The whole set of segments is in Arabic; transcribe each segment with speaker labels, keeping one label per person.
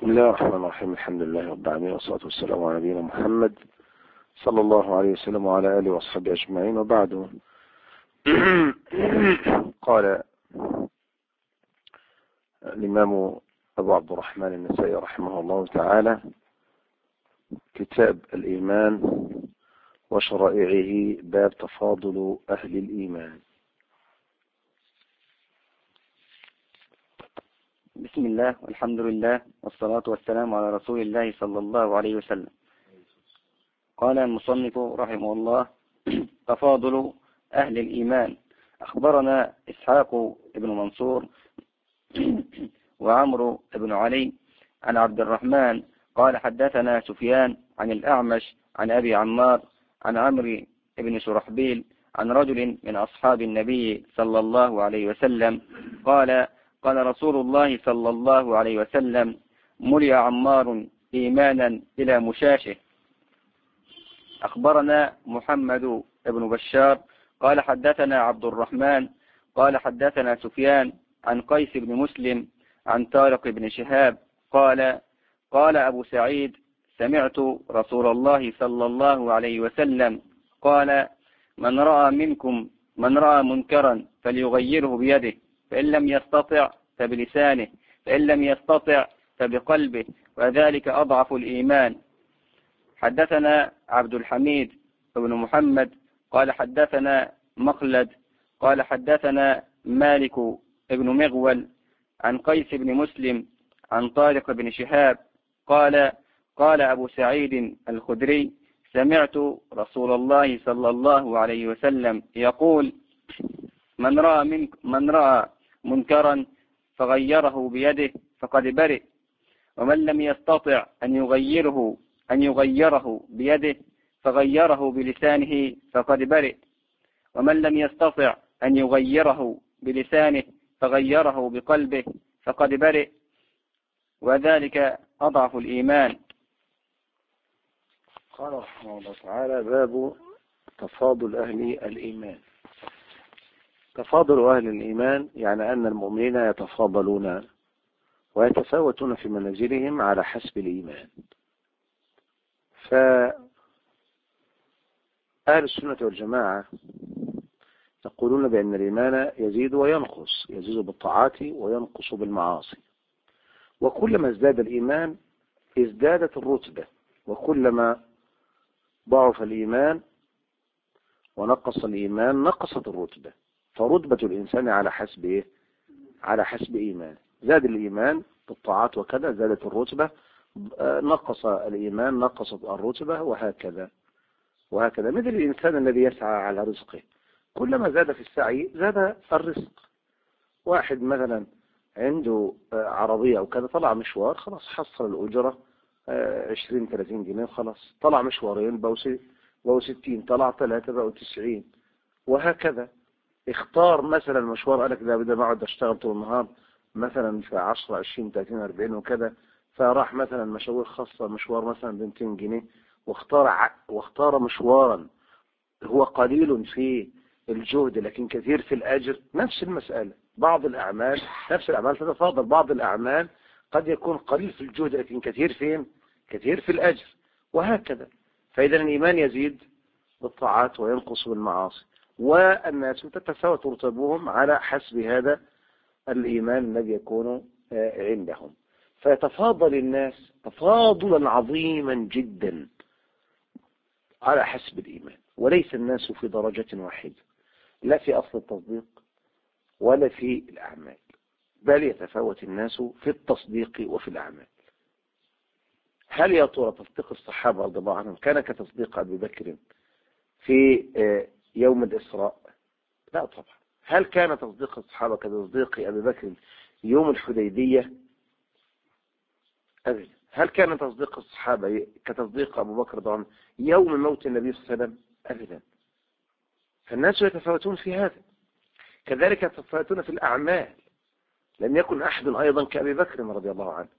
Speaker 1: بسم الله الرحمن الرحيم. الحمد لله رب العالمين، والصلاة والسلام على نبينا محمد صلى الله عليه وسلم وعلى آله وصحبه أجمعين، وبعد. قال الإمام أبو عبد الرحمن النسائي رحمه الله تعالى: كتاب الإيمان وشرائعه، باب تفاضل أهل الإيمان.
Speaker 2: بسم الله والحمد لله والصلاة والسلام على رسول الله صلى الله عليه وسلم. قال المصنف رحمه الله: تفاضل أهل الإيمان. أخبرنا إسحاق بن منصور وعمرو بن علي عن عبد الرحمن قال حدثنا سفيان عن الأعمش عن أبي عمار عن عمرو بن شرحبيل عن رجل من أصحاب النبي صلى الله عليه وسلم قال: قال رسول الله صلى الله عليه وسلم: ملئ عمار إيمانا إلى مشاشه. أخبرنا محمد بن بشار قال حدثنا عبد الرحمن قال حدثنا سفيان عن قيس بن مسلم عن طارق بن شهاب قال: قال أبو سعيد: سمعت رسول الله صلى الله عليه وسلم قال: من رأى منكرا فليغيره بيده، فإن لم يستطع فبلسانه، فإن لم يستطع فبقلبه، وذلك أضعف الإيمان. حدثنا عبد الحميد بن محمد قال حدثنا مخلد قال حدثنا مالك بن مغول عن قيس بن مسلم عن طارق بن شهاب قال: قال أبو سعيد الخدري: سمعت رسول الله صلى الله عليه وسلم يقول: من رأى منكرا فغيره بيده فقد برئ، ومن لم يستطع أن يغيره بيده فغيره بلسانه فقد برئ، ومن لم يستطع أن يغيره بلسانه فغيره بقلبه فقد برئ، وذلك أضعف الإيمان.
Speaker 1: قال رحمه الله تعالى: باب تفاضل أهل الإيمان. تفاضل أهل الإيمان يعني أن المؤمنين يتفاضلون ويتفاوتون في منازلهم على حسب الإيمان. فأهل السنة والجماعة يقولون بأن الإيمان يزيد وينقص، يزيد بالطاعات وينقص بالمعاصي، وكلما ازداد الإيمان ازدادت الرتبة، وكلما ضعف الإيمان ونقص الإيمان نقصت الرتبة. فرتبة الإنسان على حسب إيه؟ على حسب إيمان. زاد الإيمان بالطاعات وكذا زادت الرتبة، نقص الإيمان نقصت الرتبة، وهكذا وهكذا. مثل الإنسان الذي يسعى على رزقه، كلما زاد في السعي زاد الرزق. واحد مثلا عنده عربية أو كذا، طلع مشوار خلاص حصل الأجرة 20-30 جنيه، خلاص طلع مشوارين بقوا 60، طلع 3 بقوا 90، وهكذا. اختار مثلا مشوار، قالك ده بدي ما اقعد اشتغل طول النهار مثلا في 10 20 30 40 وكذا، فراح مثلا مشاوير خاصة، مشوار مثلا ب 200 جنيه، واختار مشوارا هو قليل في الجهد لكن كثير في الأجر. نفس المسألة، بعض الأعمال نفس الأعمال تتفاضل، بعض الأعمال قد يكون قليل في الجهد لكن كثير فين؟ كثير في الأجر، وهكذا. فإذا الإيمان يزيد بالطاعات وينقص بالمعاصي، والناس تتفاوت رتبهم على حسب هذا الإيمان الذي يكون عندهم. فيتفاضل الناس تفاضلا عظيما جدا على حسب الإيمان، وليس الناس في درجة واحدة، لا في أصل التصديق ولا في الأعمال، بل يتفاوت الناس في التصديق وفي الأعمال. هل يا ترى تصديق الصحابة رضي الله عنهم كان كتصديق أبي بكر في يوم الإسراء؟ لا طبعا. هل كان تصديق الصحابة كتصديق أبي بكر يوم الحديبية؟ أبدا. هل كان تصديق الصحابة كتصديق أبو بكر طبعا يوم موت النبي صلى الله عليه وسلم؟ أبدا. فالناس يتفاوتون في هذا، كذلك يتفاوتون في الأعمال. لم يكن أحد أيضا كأبي بكر رضي الله عنه،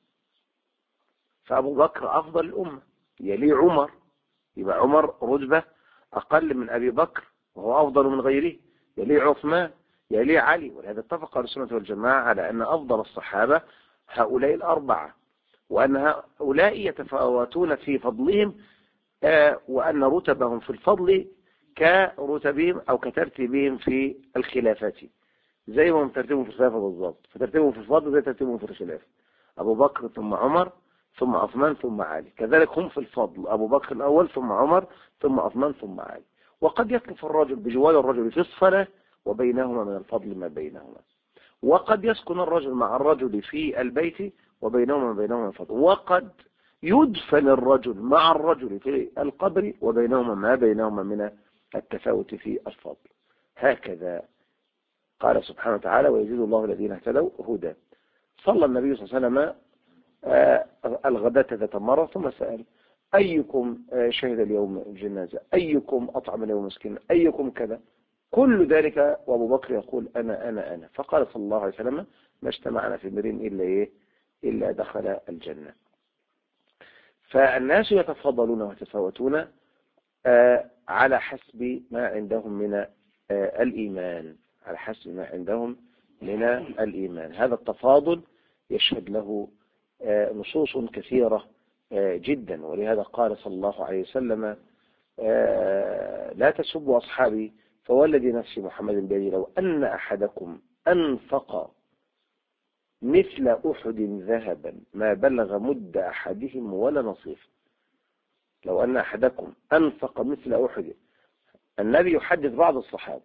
Speaker 1: فأبو بكر أفضل الأمة، يلي عمر، يبقى عمر رتبة أقل من أبي بكر وهو أفضل من غيره، يلي عثمان، يلي علي. ولهذا اتفق أهل السنة والجماعة على أن أفضل الصحابة هؤلاء الأربعة، وأن هؤلاء يتفاوتون في فضلهم، وأن رتبهم في الفضل كرتبهم أو كترتيبهم في الخلافات، زي ما هم ترتيبهم في الخلافة بالضبط، فترتيبهم في الفضل زي ترتيبهم في الخلافة، أبو بكر ثم عمر ثم عثمان ثم علي، كذلك هم في الفضل أبو بكر الأول ثم عمر ثم عثمان ثم علي. وقد يقف الرجل بجوار الرجل في الصلاة وبينهما من الفضل ما بينهما، وقد يسكن الرجل مع الرجل في البيت وبينهما من الفضل، وقد يدفن الرجل مع الرجل في القبر وبينهما ما بينهما من التفاوت في الفضل. هكذا قال سبحانه وتعالى: ويزيد الله الذين اهتدوا هدى. صلى النبي صلى الله عليه وسلم الغداة ذات مرة ثم سأل: أيكم شهد اليوم الجنازة، أيكم أطعم اليوم مسكين، أيكم كذا، كل ذلك وأبو بكر يقول أنا. فقال صلى الله عليه وسلم: ما اجتمعنا في امرئ إلا دخل الجنة. فالناس يتفضلون ويتفاوتون على حسب ما عندهم من الإيمان، على حسب ما عندهم من الإيمان. هذا التفاضل يشهد له نصوص كثيرة جدا، ولهذا قال صلى الله عليه وسلم: لا تسبوا أصحابي فوالذي نفسي محمد بيده لو أن أحدكم أنفق مثل أحد ذهبا ما بلغ مد أحدهم ولا نصيف. لو أن أحدكم أنفق مثل أحد. النبي يحدث بعض الصحابة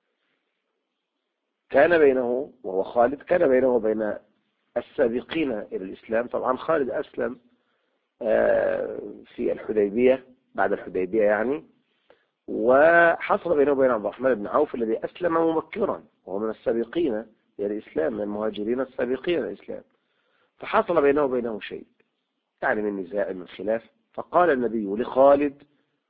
Speaker 1: كان بينه وهو خالد، كان بينه وبين السابقين إلى الإسلام. طبعا خالد أسلم في الحديبية، بعد الحديبية يعني، وحصل بينه وبين عبد الرحمن بن عوف الذي أسلم مبكرا وهو من السابقين إلى الإسلام، من المهاجرين السابقين إلى الإسلام. فحصل بينه وبينه شيء يعني من نزاع، من خلاف. فقال النبي لخالد: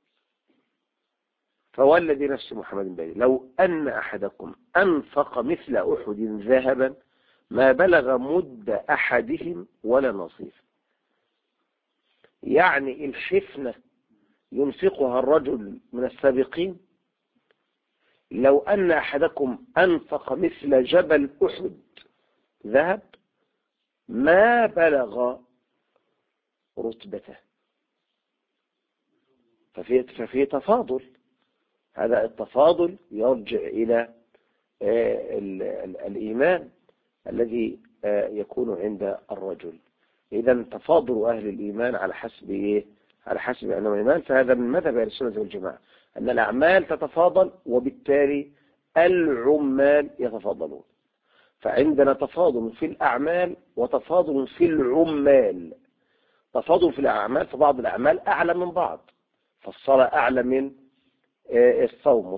Speaker 1: فوالذي نفس محمد بيده لو أن أحدكم أنفق مثل أحد ذهبا ما بلغ مد أحدهم ولا نصيف. يعني الحفنة ينفقها الرجل من السابقين، لو أن أحدكم أنفق مثل جبل أحد ذهب ما بلغ رتبته. ففي تفاضل. هذا التفاضل يرجع إلى الإيمان الذي يكون عند الرجل. إذا تفاضل أهل الإيمان على حسب إيه؟ على حسب أنه إيمان. فهذا من مذهب أهل السنة والجماعة أن الأعمال تتفاضل، وبالتالي العمال يتفاضلون. فعندنا تفاضل في الأعمال وتفاضل في العمال. تفاضل في الأعمال، فبعض الأعمال أعلى من بعض، فالصلاة أعلى من الصوم،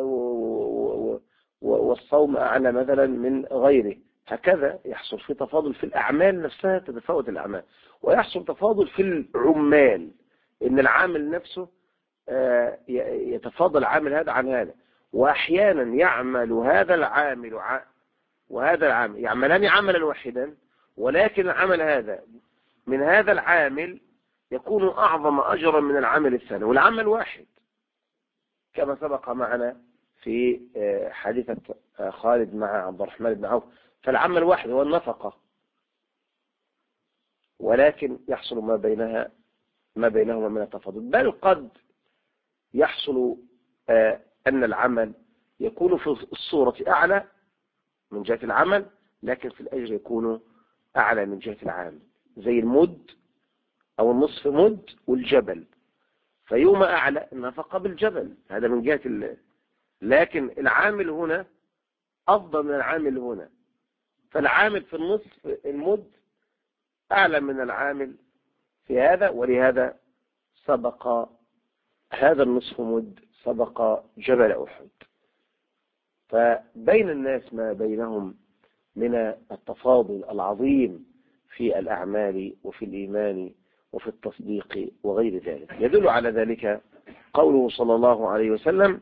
Speaker 1: والصوم أعلى مثلا من غيره. هكذا يحصل في تفاضل في الأعمال نفسها، تتفاوت الأعمال. ويحصل تفاضل في العمال، إن العامل نفسه يتفاضل عامل هذا عن هذا. وأحيانا يعمل هذا العامل وهذا العامل يعملان عملا واحدا، ولكن العمل هذا من هذا العامل يكون أعظم أجرا من العمل الثاني، والعمل واحد، كما سبق معنا في حديثة خالد مع عبد الرحمن بن عوف. فالعمل واحد هو النفقة، ولكن يحصل ما بينهما من التفاضل. بل قد يحصل أن العمل يكون في الصورة أعلى من جهة العمل، لكن في الأجر يكون أعلى من جهة العامل، زي المد أو النصف مد والجبل. فيوم أعلى النفقة بالجبل، هذا من جهة لكن العامل هنا أفضل من العامل هنا. فالعامل في النصف المد أعلى من العامل في هذا، ولهذا سبق هذا النصف مد سبق جبل أحد. فبين الناس ما بينهم من التفاضل العظيم في الأعمال وفي الإيمان وفي التصديق وغير ذلك. يدل على ذلك قوله صلى الله عليه وسلم: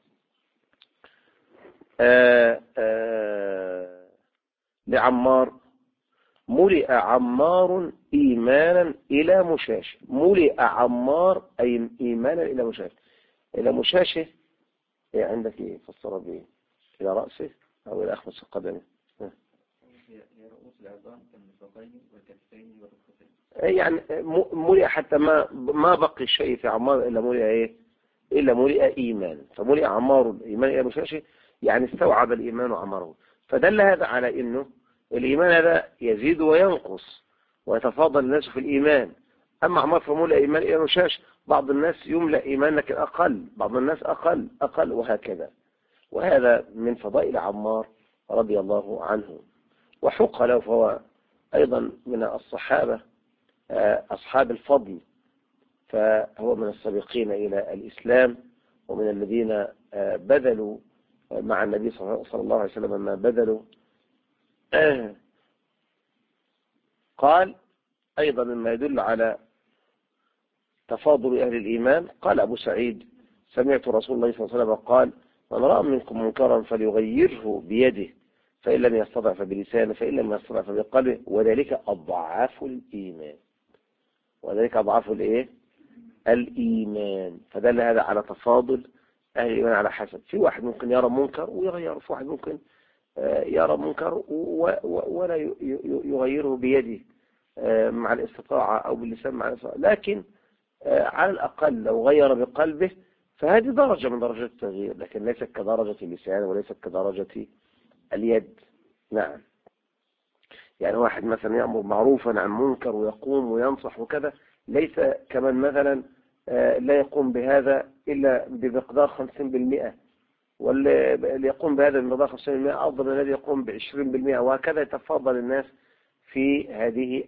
Speaker 1: لعمار: ملئ عمار إيمانا إلى مشاشه. ملئ عمار أي إيمانا إلى مشاشه. إلى مشاشه عندك إيه فسر به؟ إلى رأسه أو إلى أخمص قدمه؟
Speaker 2: هي رؤوس العظام كالمرفقين والكتفين والركبتين.
Speaker 1: يعني ملئ حتى ما بقي شيء في عمار إلا ملئ إيه؟ إلا ملئ إيمان. فملئ عمار الإيمان إلى مشاشي، يعني استوعب الإيمان عمره. فدل هذا على إنه الإيمان هذا يزيد وينقص ويتفاضل الناس في الإيمان. أما عمار فملئ إيمان إلى مشاش، بعض الناس يملأ إيمان لكن أقل، بعض الناس أقل وهكذا. وهذا من فضائل عمار رضي الله عنه، وحق له، فهو أيضا من الصحابة أصحاب الفضل، فهو من السابقين إلى الإسلام ومن الذين بذلوا مع النبي صلى الله عليه وسلم ما بذلوا. قال أيضا مما يدل على تفاضل أهل الإيمان، قال أبو سعيد سمعت رسول الله صلى الله عليه وسلم قال من رأى منكم منكرا فليغيره بيده، فإن لم يستطع فبلسانه، فإن لم يستطع فبقلبه، وذلك أضعاف الإيمان. وذلك أضعاف الإيه؟ الإيمان. فدل هذا على تفاضل أهل الإيمان على حسب. في واحد ممكن يرى منكر ويغيره، في واحد ممكن يرى منكر ولا يغيره بيده مع الاستطاعة أو باللسان مع الاستطاعة، لكن على الأقل لو غير بقلبه فهذه درجة من درجات التغيير، لكن ليست كدرجة اللسان وليست كدرجة اليد. نعم. يعني واحد مثلا يأمر معروفا عن منكر ويقوم وينصح وكذا، ليس كمن مثلا لا يقوم بهذا إلا بمقدار 50%، واللي يقوم بهذا بمقدار 50% أفضل من الذي يقوم ب20%، وهكذا يتفاضل الناس في هذه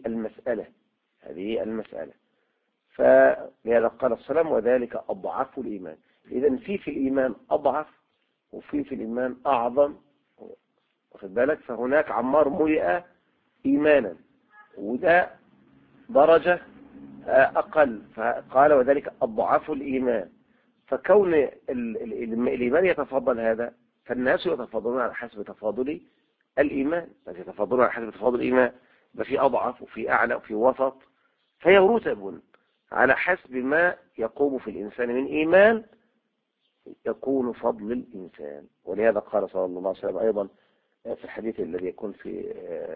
Speaker 1: المسألة. فلهذا قال السلام وذلك أضعف الإيمان. إذن في الإيمان أضعف وفي الإيمان أعظم، واخد بالك؟ فهناك عمار ملئ إيمانا وده درجة أقل، فقال وذلك أضعف الإيمان. فكون الإيمان يتفضل هذا، فالناس يتفضلون على حسب تفاضل الإيمان، يتفضلون على حسب تفاضل الإيمان، في أضعف وفي أعلى وفي وسط، فهي رتب على حسب ما يقوم في الإنسان من إيمان يكون فضل الإنسان. ولهذا قال صلى الله عليه وسلم أيضا في الحديث الذي يكون في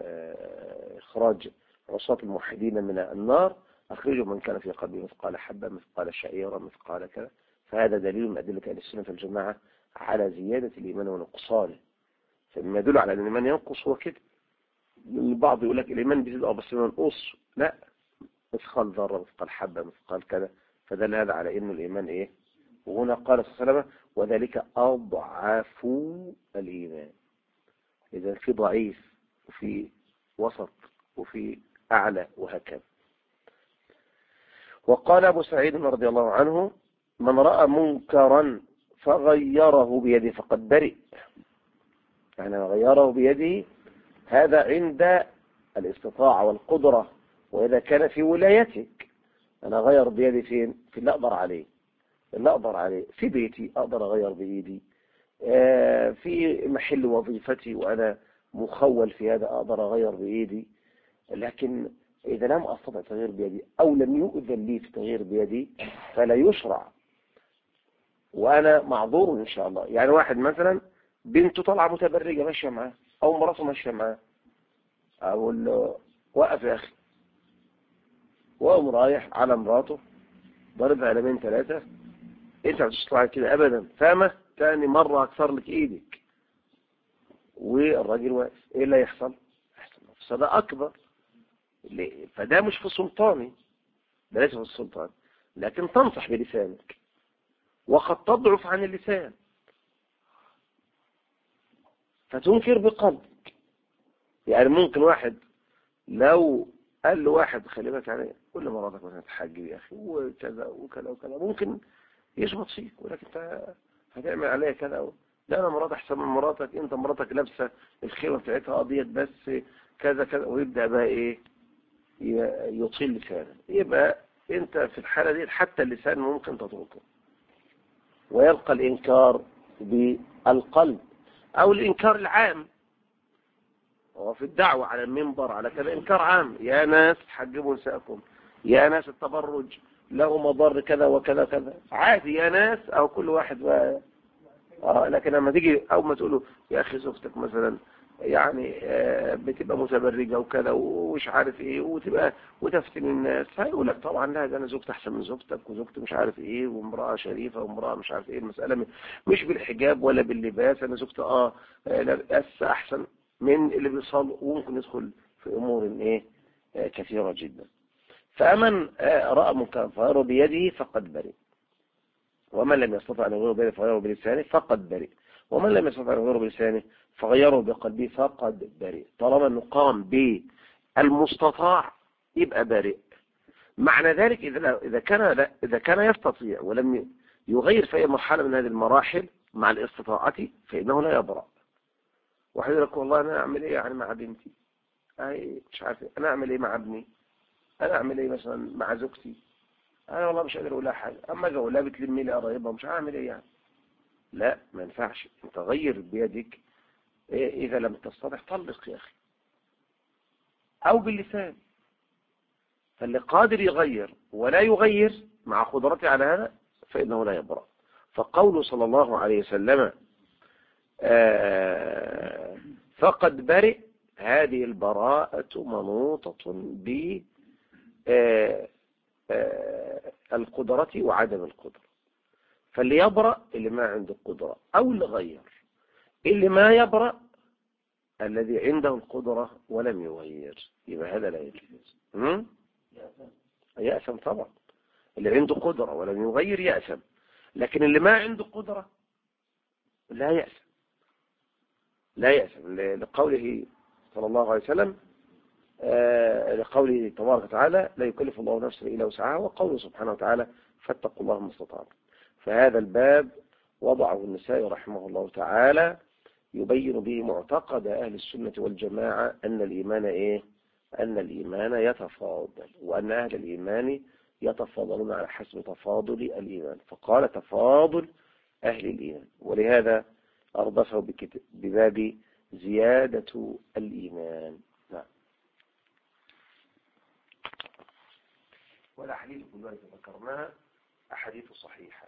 Speaker 1: إخراج عصاة الموحدين من النار، أخرجوا من كان في قلبه مثقال حبة مثقال شعيرة مثقال كذا. فهذا دليل من أدلة أهل السنة والجماعة على زيادة الإيمان ونقصانه. فما يدل على أن الإيمان ينقص هو كده. البعض يقول لك الإيمان بيزيد بس ينقص، لا، مثقال ذرة مثقال حبة مثقال كذا. فدل هذا على أن الإيمان إيه. وهنا قال صلى الله عليه وسلم وذلك أضعف الإيمان. إذا في ضعيف وفي وسط وفي أعلى وهكذا. وقال أبو سعيد رضي الله عنه من رأى منكرا فغيره بيده فقد برئ. يعني غيره بيده هذا عند الاستطاعة والقدرة، وإذا كان في ولايتك. أنا غير بيدي فين؟ في اللي أقدر عليه في بيتي أقدر أغير بإيدي، في محل وظيفتي وأنا مخول في هذا أقدر أغير بإيدي. لكن إذا لم أستطع تغيير بيدي أو لم يؤذن لي في تغيير بيدي فلا يشرع، وأنا معذور إن شاء الله. يعني واحد مثلا بنته طالعة متبرجة ماشية معاه أو مراته ماشية معاه، أقول له وقف يا أخي، وأقوم رايح على مراته ضربها قلمين 3، أنت هتطلع كده أبدا، فاهمة؟ تاني مرة أكسر لك إيدك. والراجل واقف، إيه اللي يحصل؟ فده أكبر. فده مش في سلطاني، ده ليس في السلطان، لكن تنصح بلسانك وقد تضعف عن اللسان فتنكر بقلبك. يعني ممكن واحد لو قال له واحد خلي بالك عليه كل مراتك مثلا تحجب يا أخي وكذا وكذا وكذا، ممكن يشبط فيك، ولكن انت هتعمل عليها كذا. لا أنا مرات أحسن من مراتك، أنت مراتك لابسة الخيمة بتاعتها قضيت بس كذا كذا، ويبدأ بقى إيه يطيل لسانه. يبقى أنت في الحالة دي حتى اللسان ممكن تتركه، ويبقى الإنكار بالقلب أو الإنكار العام. وفي الدعوة على المنبر على كذا إنكار عام، يا ناس حجبوا نساءكم، يا ناس التبرج له مضر كذا وكذا كذا، عادي يا ناس، أو كل واحد بقى. لكن لما تيجي أو ما تقوله يا أخي زوجتك مثلا يعني بتبقى متبرجة وكذا ومش عارف ايه وتفتن الناس، هيقول لك طبعا لا ده انا زوجتي احسن من زوجتك وزوجتي مش عارف ايه وامرأة شريفة وامرأة مش عارف ايه. المسألة مش بالحجاب ولا باللباس، انا زوجتي لابس احسن من اللي بيصل، وممكن يدخل في امور ايه كثيرة جدا. فمن رأى منكرا فغيره بيده فقد برئ، ومن لم يستطع أن يغيره بيده فغيره بلسانه فقد برئ، ومن لم يستطع أن يغيره بلسانه فغيره بقلبه فقد برئ. طالما أنه قام بالمستطاع يبقى برئ. معنى ذلك إذا كان يستطيع ولم يغير في أي مرحلة من هذه المراحل مع الاستطاعة فإنه لا يبرأ. واحد يقول لك والله أنا أعمل إيه يعني مع بنتي، مش عارف أنا أعمل إيه مع ابني، أنا أعمل إيه مثلا مع زوجتي، انا والله مش قادر اقول لها حاجه، اما اجي اقول لها بتلمي لي قرايبها مش هعمل ايه يعني. لا ما ينفعش، انت غير بيدك. اذا لم تستطع طلق يا اخي، او باللسان. فاللي قادر يغير ولا يغير مع قدرته على هذا فانه لا يبرأ. فقوله صلى الله عليه وسلم فقد برئ، هذه البراءة منوطة ب القدرة وعدم القدرة. فاللي يبرأ اللي ما عنده القدرة، أو اللي غير. اللي ما يبرأ الذي عنده القدرة ولم يغير، يبقى هذا لا يجوز. يأثم طبعا، اللي عنده قدرة ولم يغير يأثم، لكن اللي ما عنده قدرة لا يأثم، لا يأثم لقوله صلى الله عليه وسلم، لقوله تبارك وتعالى لا يكلف الله نفسا إلا وسعها، وقوله سبحانه وتعالى فاتقوا الله ما استطعتم. فهذا الباب وضعه النسائي رحمه الله تعالى يبين به معتقد أهل السنة والجماعة أن الإيمان أن الإيمان يتفاضل، وأن أهل الإيمان يتفاضلون على حسب تفاضل الإيمان، فقال تفاضل أهل الإيمان، ولهذا أردفه بباب زيادة الإيمان. نعم. والأحاديث كلها ذكرناها أحاديث صحيحة.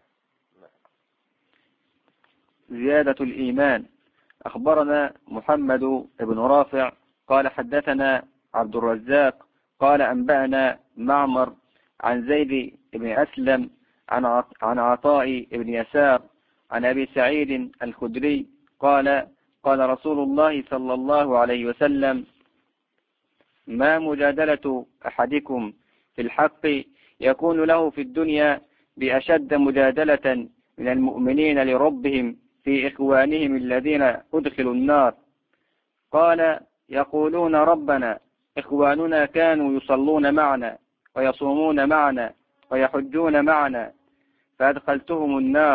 Speaker 2: زيادة الإيمان. أخبرنا محمد بن رافع قال حدثنا عبد الرزاق قال أنبأنا معمر عن زيد بن أسلم عن عطاء بن يسار عن أبي سعيد الخدري قال قال رسول الله صلى الله عليه وسلم ما مجادلة أحدكم في الحق يكون له في الدنيا بأشد مجادلة من المؤمنين لربهم في إخوانهم الذين أدخلوا النار. قال يقولون ربنا إخواننا كانوا يصلون معنا ويصومون معنا ويحجون معنا فأدخلتهم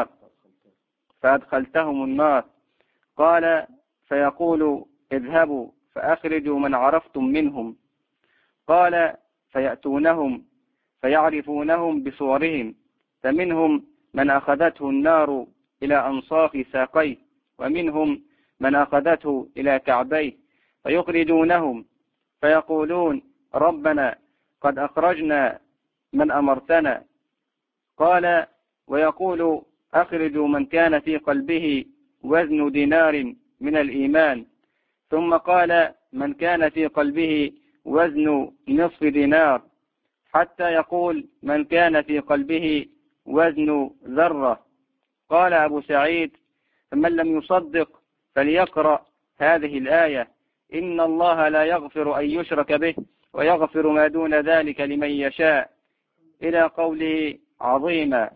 Speaker 2: النار. قال فيقول اذهبوا فأخرجوا من عرفتم منهم. قال فيأتونهم فيعرفونهم بصورهم، فمنهم من أخذته النار إلى أنصاف ساقيه، ومنهم من أخذته إلى كعبيه، فيخرجونهم فيقولون ربنا قد أخرجنا من أمرتنا. قال ويقول أخرجوا من كان في قلبه وزن دينار من الإيمان. ثم قال من كان في قلبه وزن نصف دينار، حتى يقول من كان في قلبه وزن ذرة. قال أبو سعيد فمن لم يصدق فليقرأ هذه الآية إن الله لا يغفر أن يشرك به ويغفر ما دون ذلك لمن يشاء إلى قوله عظيما.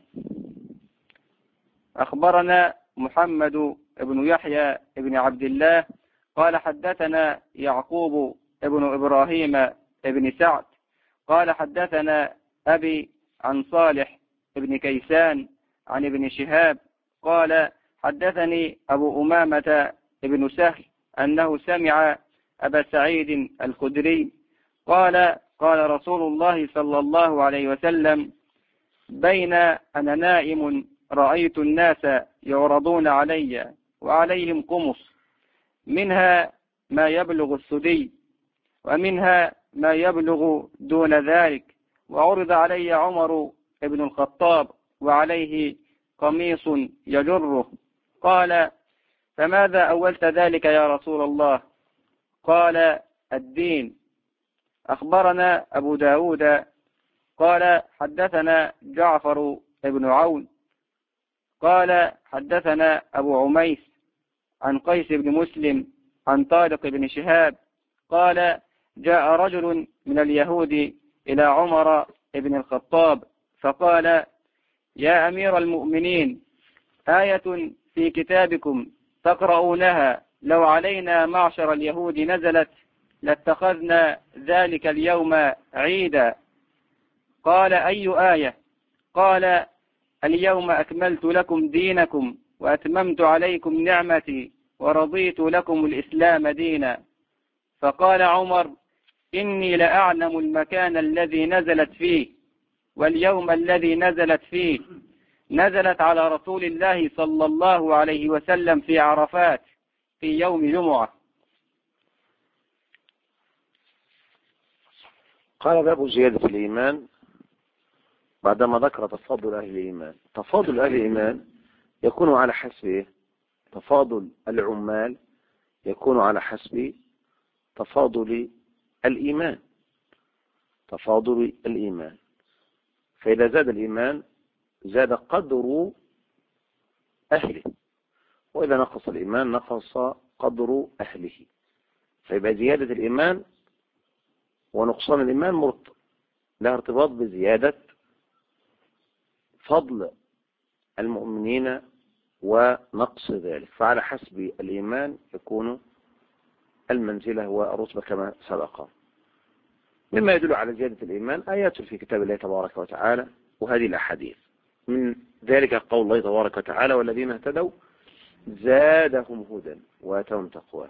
Speaker 2: أخبرنا محمد بن يحيى بن عبد الله قال حدثنا يعقوب ابن إبراهيم ابن سعد قال حدثنا أبي عن صالح ابن كيسان عن ابن شهاب قال حدثني أبو أمامة ابن سهل أنه سمع أبا سعيد الخدري قال قال رسول الله صلى الله عليه وسلم بين أنا نائم رأيت الناس يعرضون علي وعليهم قمص، منها ما يبلغ الثدي ومنها ما يبلغ دون ذلك، وعرض علي عمر ابن الخطاب وعليه قميص يجره. قال فماذا أولت ذلك يا رسول الله؟ قال الدين. أخبرنا أبو داود قال حدثنا جعفر بن عون قال حدثنا أبو عميس عن قيس بن مسلم عن طارق بن شهاب قال جاء رجل من اليهود إلى عمر بن الخطاب فقال يا أمير المؤمنين آية في كتابكم تقرؤونها لو علينا معشر اليهود نزلت لاتخذنا ذلك اليوم عيدا. قال أي آية؟ قال اليوم أكملت لكم دينكم وأتممت عليكم نعمتي ورضيت لكم الإسلام دينا. فقال عمر إني لأعلم المكان الذي نزلت فيه واليوم الذي نزلت فيه، نزلت على رسول الله صلى الله عليه وسلم في عرفات في يوم جمعة.
Speaker 1: قال باب زيادة الإيمان بعدما ذكر تفاضل أهل الإيمان. تفاضل أهل الإيمان يكون على حسب تفاضل العمال، يكون على حسب تفاضل الإيمان. تفاضل الإيمان، فإذا زاد الإيمان زاد قدر أهله، وإذا نقص الإيمان نقص قدر أهله. فيبقى زيادة الإيمان ونقصان الإيمان لها ارتباط بزيادة فضل المؤمنين ونقص ذلك. فعلى حسب الإيمان يكون المنزلة والرتبة كما سبق. مما يدل على زيادة الإيمان آيات في كتاب الله تبارك وتعالى وهذه الأحاديث. من ذلك قول الله تبارك وتعالى والذين اهتدوا زادهم هدى وآتاهم تقوى.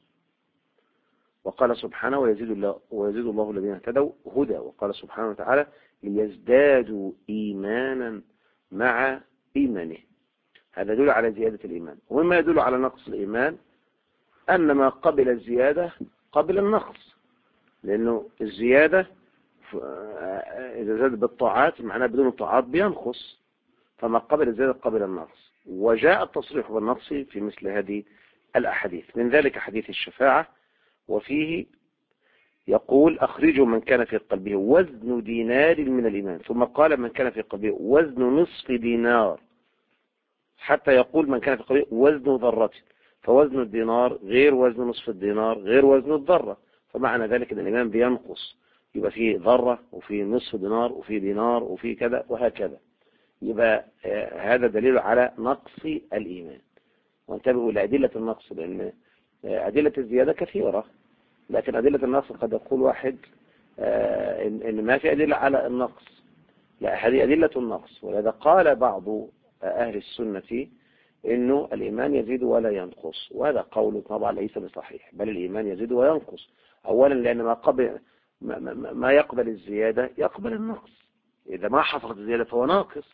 Speaker 1: وقال سبحانه ويزيد الله الذين اهتدوا هدى. وقال سبحانه وتعالى ليزدادوا إيمانا مع إيمانه. هذا يدل على زيادة الإيمان. ومما يدل على نقص الإيمان أن ما قبل الزيادة قبل النقص، لأنه الزيادة إذا زاد بالطاعات معناه بدون الطاعات بينقص، فما قبل الزيادة قبل النقص. وجاء التصريح بالنقص في مثل هذه الأحاديث، من ذلك حديث الشفاعة وفيه يقول أخرجوا من كان في قلبه وزن دينار من الإيمان، ثم قال من كان في قلبه وزن نصف دينار، حتى يقول من كان في قلبه وزن ذرة. فوزن الدينار غير وزن نصف الدينار غير وزن الذرة، فمعنى ذلك أن الإيمان بينقص، يبقى فيه ذرة وفيه نصف دينار وفيه دينار وفيه كذا وهكذا. يبقى هذا دليل على نقص الإيمان. وانتبهوا لأدلة النقص، لأن أدلة الزيادة كثيرة، لكن أدلة النقص قد يقول واحد إن ما في أدلة على النقص. لا، هذه أدلة النقص. ولذا قال بعض أهل السنة إنه الإيمان يزيد ولا ينقص، وهذا قول طبعا ليس بصحيح، بل الإيمان يزيد وينقص. أولا لأن ما يقبل الزيادة يقبل النقص، إذا ما حصلت الزيادة فهو ناقص.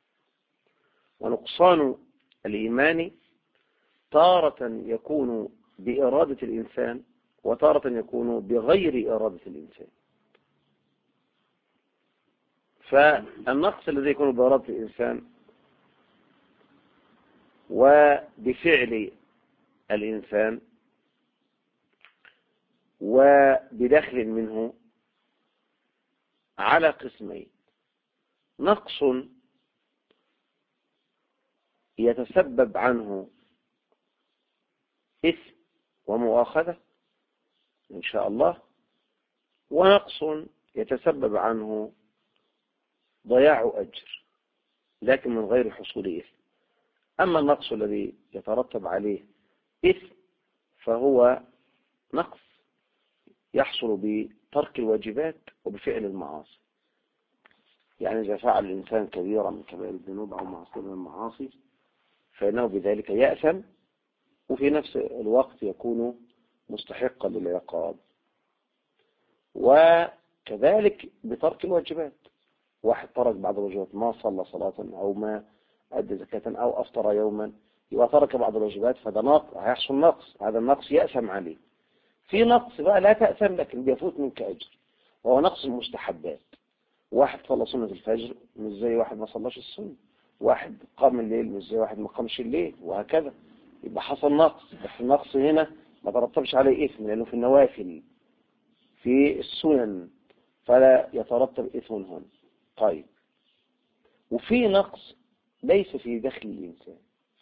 Speaker 1: ونقصان الإيمان تارة يكون بإرادة الإنسان وتارة يكون بغير إرادة الإنسان. فالنقص الذي يكون بإرادة الإنسان وبفعل الإنسان وبدخل منه على قسمين: نقص يتسبب عنه إثم ومؤاخذة إن شاء الله، ونقص يتسبب عنه ضياع أجر لكن من غير حصول إثم. أما النقص الذي يترتب عليه إثم فهو نقص يحصل بترك الواجبات وبفعل المعاصي. يعني إذا فعل الإنسان كبيرا من كبائر الذنوب أو معصية من المعاصي فإنه بذلك يأثم، وفي نفس الوقت يكون مستحقا للعقاب. وكذلك بترك الواجبات، واحد ترك بعض الواجبات، ما صلى صلاة أو ما أدى زكاة أو أفطر يوما، يبقى ترك بعض الواجبات، فده هيحصل نقص، هذا النقص يأثم عليه. في نقص بقى لا تأثم لكن بيفوت منك أجر، وهو نقص المستحبات. واحد صلى سنة الفجر مش زي واحد ما صلاش السنة، واحد قام الليل مش زي واحد ما قامش الليل، وهكذا. يبقى حصل نقص، بس النقص هنا ما ترتبش عليه إثم لأنه في النوافل في السنن فلا يترتب إثم هنا. طيب، وفي نقص ليس في دخل الإنسان،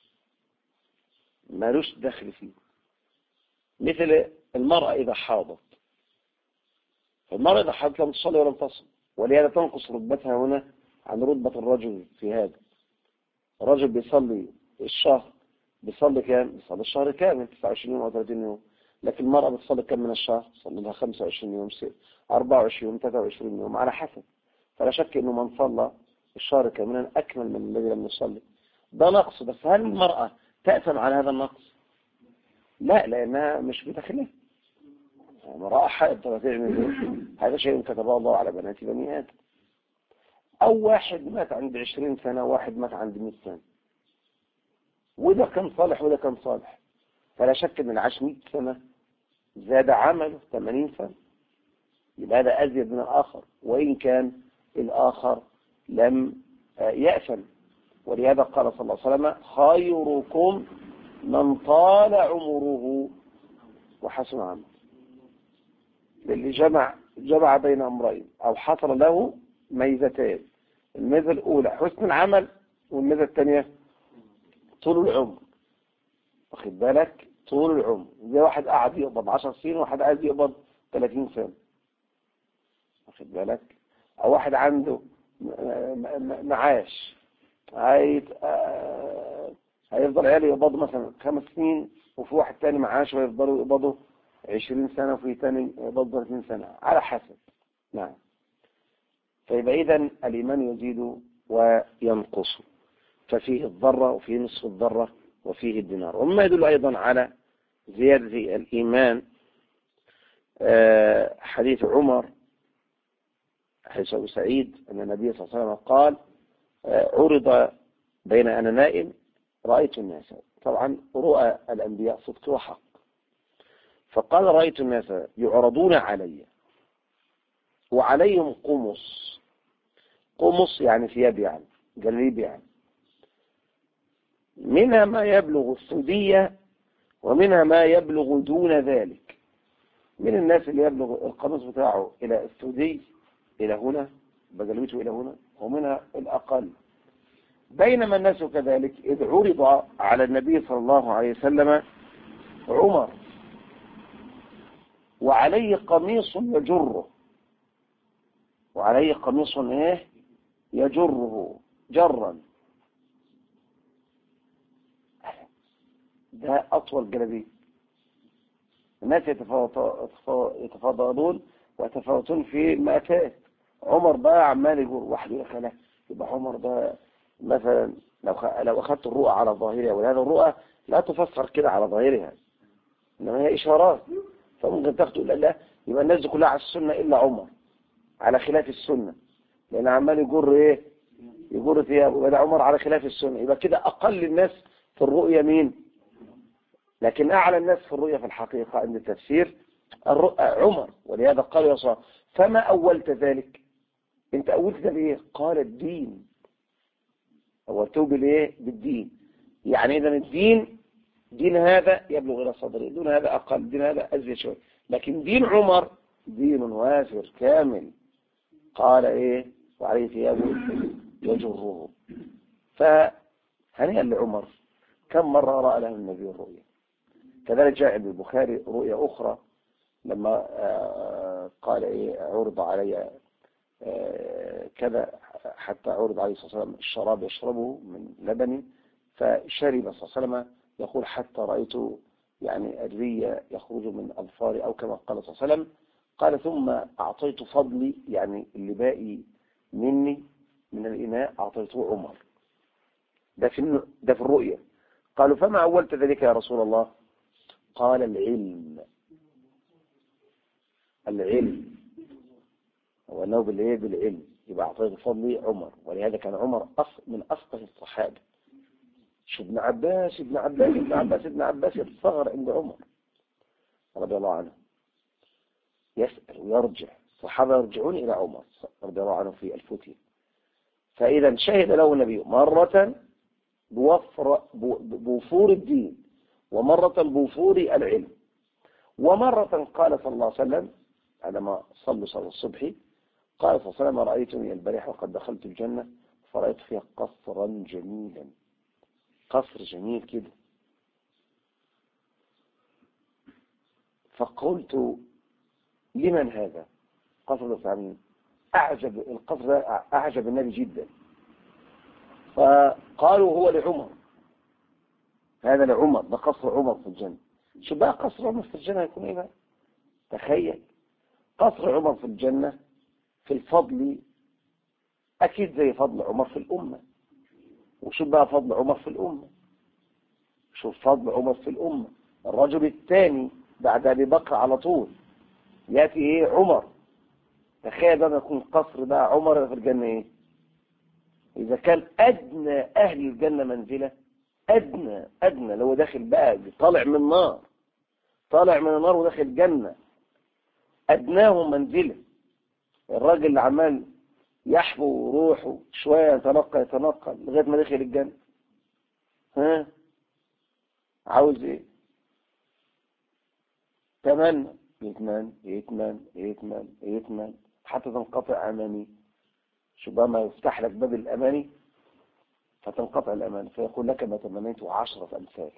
Speaker 1: مالوش دخل فيه، مثل المرأة إذا حاضت. المرأة إذا حاضت لم تصلي ولم تصم، ولهذا تنقص رتبتها هنا عن رتبة الرجل في هذا. الرجل بيصلي الشهر، بيصلي كام؟ بيصلي الشهر كامل 29 يوم أو 30 يوم، لكن المرأة بتصلي كم من الشهر؟ تصلي لها 25 يوم، 24 يوم، 23 يوم على حسب. فلا شك أنه من صلى الشهر كاملا أكمل من الذي لم يصلي. ده نقص، بس هل المرأة تأثم على هذا النقص؟ لا، لأنها مش بداخلها. امرأة حائض هذا شيء كتبه الله على بنات بني آدم. أو واحد مات عند 20 سنة، واحد مات عند 100 سنة، وده كان صالح وده كان صالح، فلا شك أن العاش 100 سنة زاد عمله 80 سنة، يبقى هذا أزيد من الآخر وإن كان الآخر لم يأثم. ولهذا قال صلى الله عليه وسلم: خيركم من طال عمره وحسن عمله. للي جمع بين أمرين أو حصل له ميزتين: الميزة الأولى حسن العمل، والميزة الثانية طول العمر. واخد بالك؟ طول العمر، زي واحد قاعد يقبض 10 سنين وواحد قاعد يقبض 30 سنة. واخد بالك؟ أو واحد عنده معاش هيفضل عياله يقبضوا مثلا 5 سنين، وفي واحد تاني معاش ويفضلوا يقبضوا 20 سنة، وفي تاني يقبضوا 30 سنة على حسب. نعم. فيبقى إذن الإيمان يزيد وينقص، ففيه الذرة وفيه نصف الذرة وفيه الدينار. ومما يدل أيضا على زيادة الإيمان حديث عمر حديث أبو سعيد أن النبي صلى الله عليه وسلم قال: عرض بين أنا نائم رأيت الناس. طبعا رؤى الأنبياء صدق وحق، فقال: رأيت الناس يعرضون علي وعليهم قمص يعني ثياب، يعني جليب، يعني منها ما يبلغ السدية ومنها ما يبلغ دون ذلك. من الناس اللي يبلغ القميص بتاعه إلى السدي إلى هنا، بجلبته إلى هنا، ومنها الأقل. بينما الناس كذلك إذ عرض على النبي صلى الله عليه وسلم عمر وعليه قميص يجره، وعليه قميص يجره جرا، ده أطول جلبيه. الناس يتفاضلون ويتفاوتون في المأتات. عمر بقى عمال يقول واحد يا خلا، يبقى عمر ده مثلا لو أخذت الرؤى على ظاهرها، ولهذا الرؤى لا تفسر كده على ظاهرها، إنما هي إشارات، فممكن تاخدوا لا يبقى الناس دي كلها على السنة إلا عمر على خلاف السنة، لأن عمال يجر ثيابه، وده عمر على خلاف السنة، يبقى كده أقل الناس في الرؤية مين؟ لكن أعلى الناس في الرؤية في الحقيقة عند التفسير عمر. ولهذا قال يا صاحب: فما أولت ذلك؟ أنت أولت ده بإيه؟ قال: الدين. أولته بالدين. يعني إذا الدين، دين هذا يبلغ إلى صدره، دون هذا أقل، دين هذا أزيد شوي، لكن دين عمر دين وافر كامل. قال وعليه ثيابه يجره. فهنيئا لعمر، كم مرة رأى له النبي الرؤيا. كذلك جاء ابن البخاري رؤيا أخرى لما قال عرض علي كذا، حتى عرض عليه صلى الله عليه وسلم الشراب يشربه من لبن، فشرب صلى الله عليه وسلم، يقول: حتى رأيت يعني الري يخرج من أظفاري، أو كما قال صلى الله عليه وسلم. قال: ثم أعطيت فضلي، يعني اللي باقي مني من الإناء أعطيته عمر. ده في الرؤيا. قالوا: فما أولت ذلك يا رسول الله؟ قال: العلم هو أنه بالعلم، يبقى أعطيت فضلي عمر. ولهذا كان عمر من أفقه الصحابة. شو ابن عباس يتصغر عند عمر رضي الله عنه، يسأل ويرجع، الصحابة يرجعون إلى عمر رضي الله عنه في الفتية. فإذا شهد له النبي مرة بوفور الدين، ومرة بوفور العلم. ومرة قال صلى الله عليه وسلم عندما صلوا صلاة الصبح قال صلى الله عليه وسلم رأيتني البارحة وقد دخلت الجنة فرأيت فيها قصرا جميلا، قصر جميل كده. فقلت لمن هذا؟ قصر ده أعجب، القصر ده أعجب النبي جدا. فقالوا هو لعمر، هذا لعمر، ده قصر عمر في الجنة. شو بقى قصر عمر في الجنة يكون ايه بقى؟ تخيل قصر عمر في الجنة في الفضل أكيد زي فضل عمر في الأمة. وشو بقى فضل عمر في الأمة؟ شوف فضل عمر في الأمة، الرجل الثاني بعد أبي بكر على طول يأتي ايه؟ عمر. تخيل بقى يكون قصر بقى عمر في الجنة ايه؟ إذا كان أدنى أهل الجنة منزلة، أدنى لو داخل بقى طالع من النار، طالع من النار وداخل الجنة، أدناهم منزلة. الراجل اللي عمال يحبو وروحه شوية يتنقل لغاية ما دخل الجنة، ها عاوز ايه؟ تمنى يتمنى حتى تنقطع أماني. شو بقى ما يفتح لك باب الأماني فتنقطع الأماني، فيقول لك ما تمنيت 10 أمثال.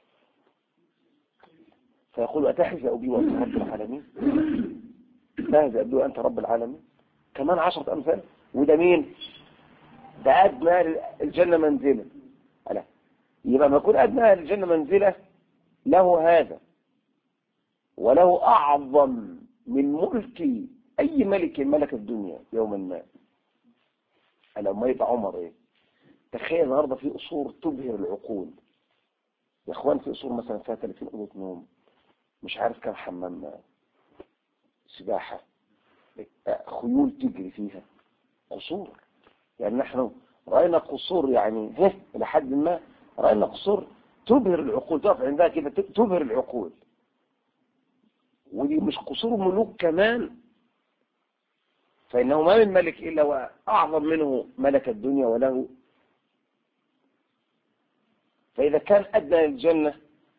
Speaker 1: فيقول أتحزأ بي وأنت رب العالمين؟ تهزأ بي وأنت رب العالمين؟ كمان 10 أمثال. وده مين؟ ده أدنى أهل الجنة منزلة. ألا يبقى ما يكون أدنى أهل الجنة منزلة له هذا، وله أعظم من ملك أي ملك ملك الدنيا يوما ما. ألا ما يبقى عمر إيه؟ تخيل النهارده في قصور تبهر العقول يا اخوان، في قصور مثلا فيها 30 أوضة نوم، مش عارف كم حمام سباحة، خيول تجري فيها، قصور. يعني نحن رأينا قصور يعني إلى حد ما رأينا قصور تبهر العقول، تقف عندها كده تبهر العقول. ودي مش قصور ملوك كمان، فإنه ما من ملك إلا وأعظم منه ملك الدنيا وله. فإذا كان أدنى الجنة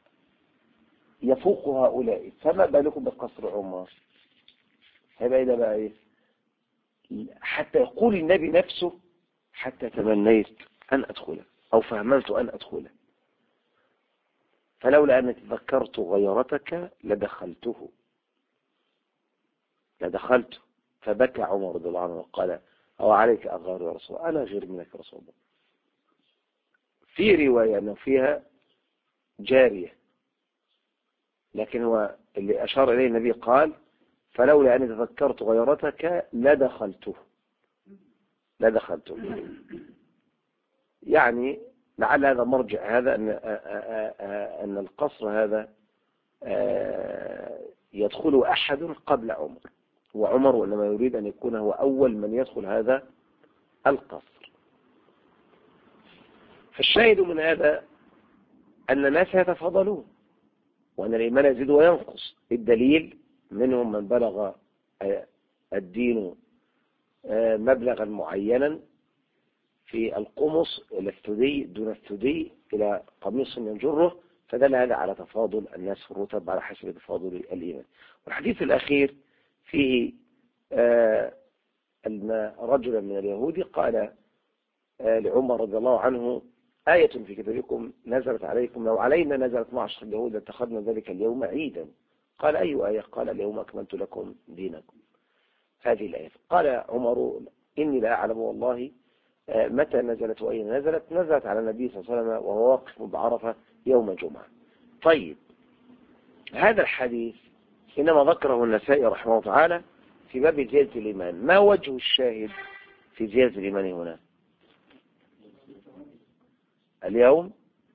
Speaker 1: يفوق هؤلاء، فما بالكم بقصر عمر؟ هيبقى إيه ده بقى إيه؟ حتى يقول النبي نفسه حتى تمنيت أن أدخله أو فهملت أن أدخله، فلولا أن تذكرت غيرتك لدخلته. فبكى عمر رضي الله عنه وقال أو عليك أغار يا رسول الله؟ أنا غير منك يا رسول الله. في رواية أنه فيها جارية، لكن هو اللي أشار إليه النبي قال فلولا أن تذكرت غيرتك لدخلته. يعني لعل هذا مرجع هذا أن القصر هذا يدخل أحد قبل عمر، وعمر إنما يريد أن يكون هو أول من يدخل هذا القصر. فالشاهد من هذا أن الناس يتفاضلون وأن الإيمان يزيد وينقص. الدليل منهم من بلغ الدين مبلغا معينا في القمص إلى الثدي دون الثدي إلى قميص ينجره، فدل هذا على تفاضل الناس في الرتب على حسب تفاضل الإيمان. والحديث الأخير فيه أن رجلا من اليهود قال لعمر رضي الله عنه آية في كتابكم نزلت عليكم لو علينا نزلت معشر اليهود اتخذنا ذلك اليوم عيدا. قال أي آية؟ قال اليوم أكملت لكم دينكم. هذه الآية. قال عمر إني لا أعلم والله متى نزلت وأين نزلت على النبي صلى الله عليه وسلم وهو واقف بعرفة يوم الجمعة. طيب هذا الحديث إنما ذكره النسائي رحمه الله تعالى في باب زيادة الإيمان. ما وجه الشاهد في زيادة الإيمان هنا؟ اليوم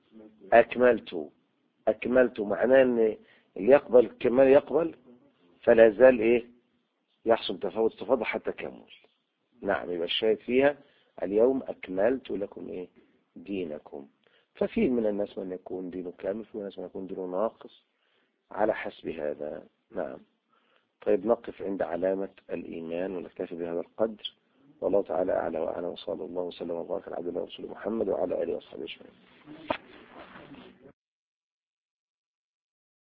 Speaker 1: أكملت معناه أن اللي يقبل كمال يقبل، فلا زال إيه يحصل تفاضل حتى كمل. نعم، يبقى الشاهد فيها اليوم أكملت لكم إيه دينكم. ففي من الناس من يكون دينه كامل، في من الناس من يكون دينه ناقص على حسب هذا. نعم. طيب نقف عند علامة الإيمان ونكتفي بهذا القدر، والله تعالى أعلى وأعلم، وصلى الله وسلم وبارك على عبد الله ورسوله محمد وعلى آله وصحبه أجمعين.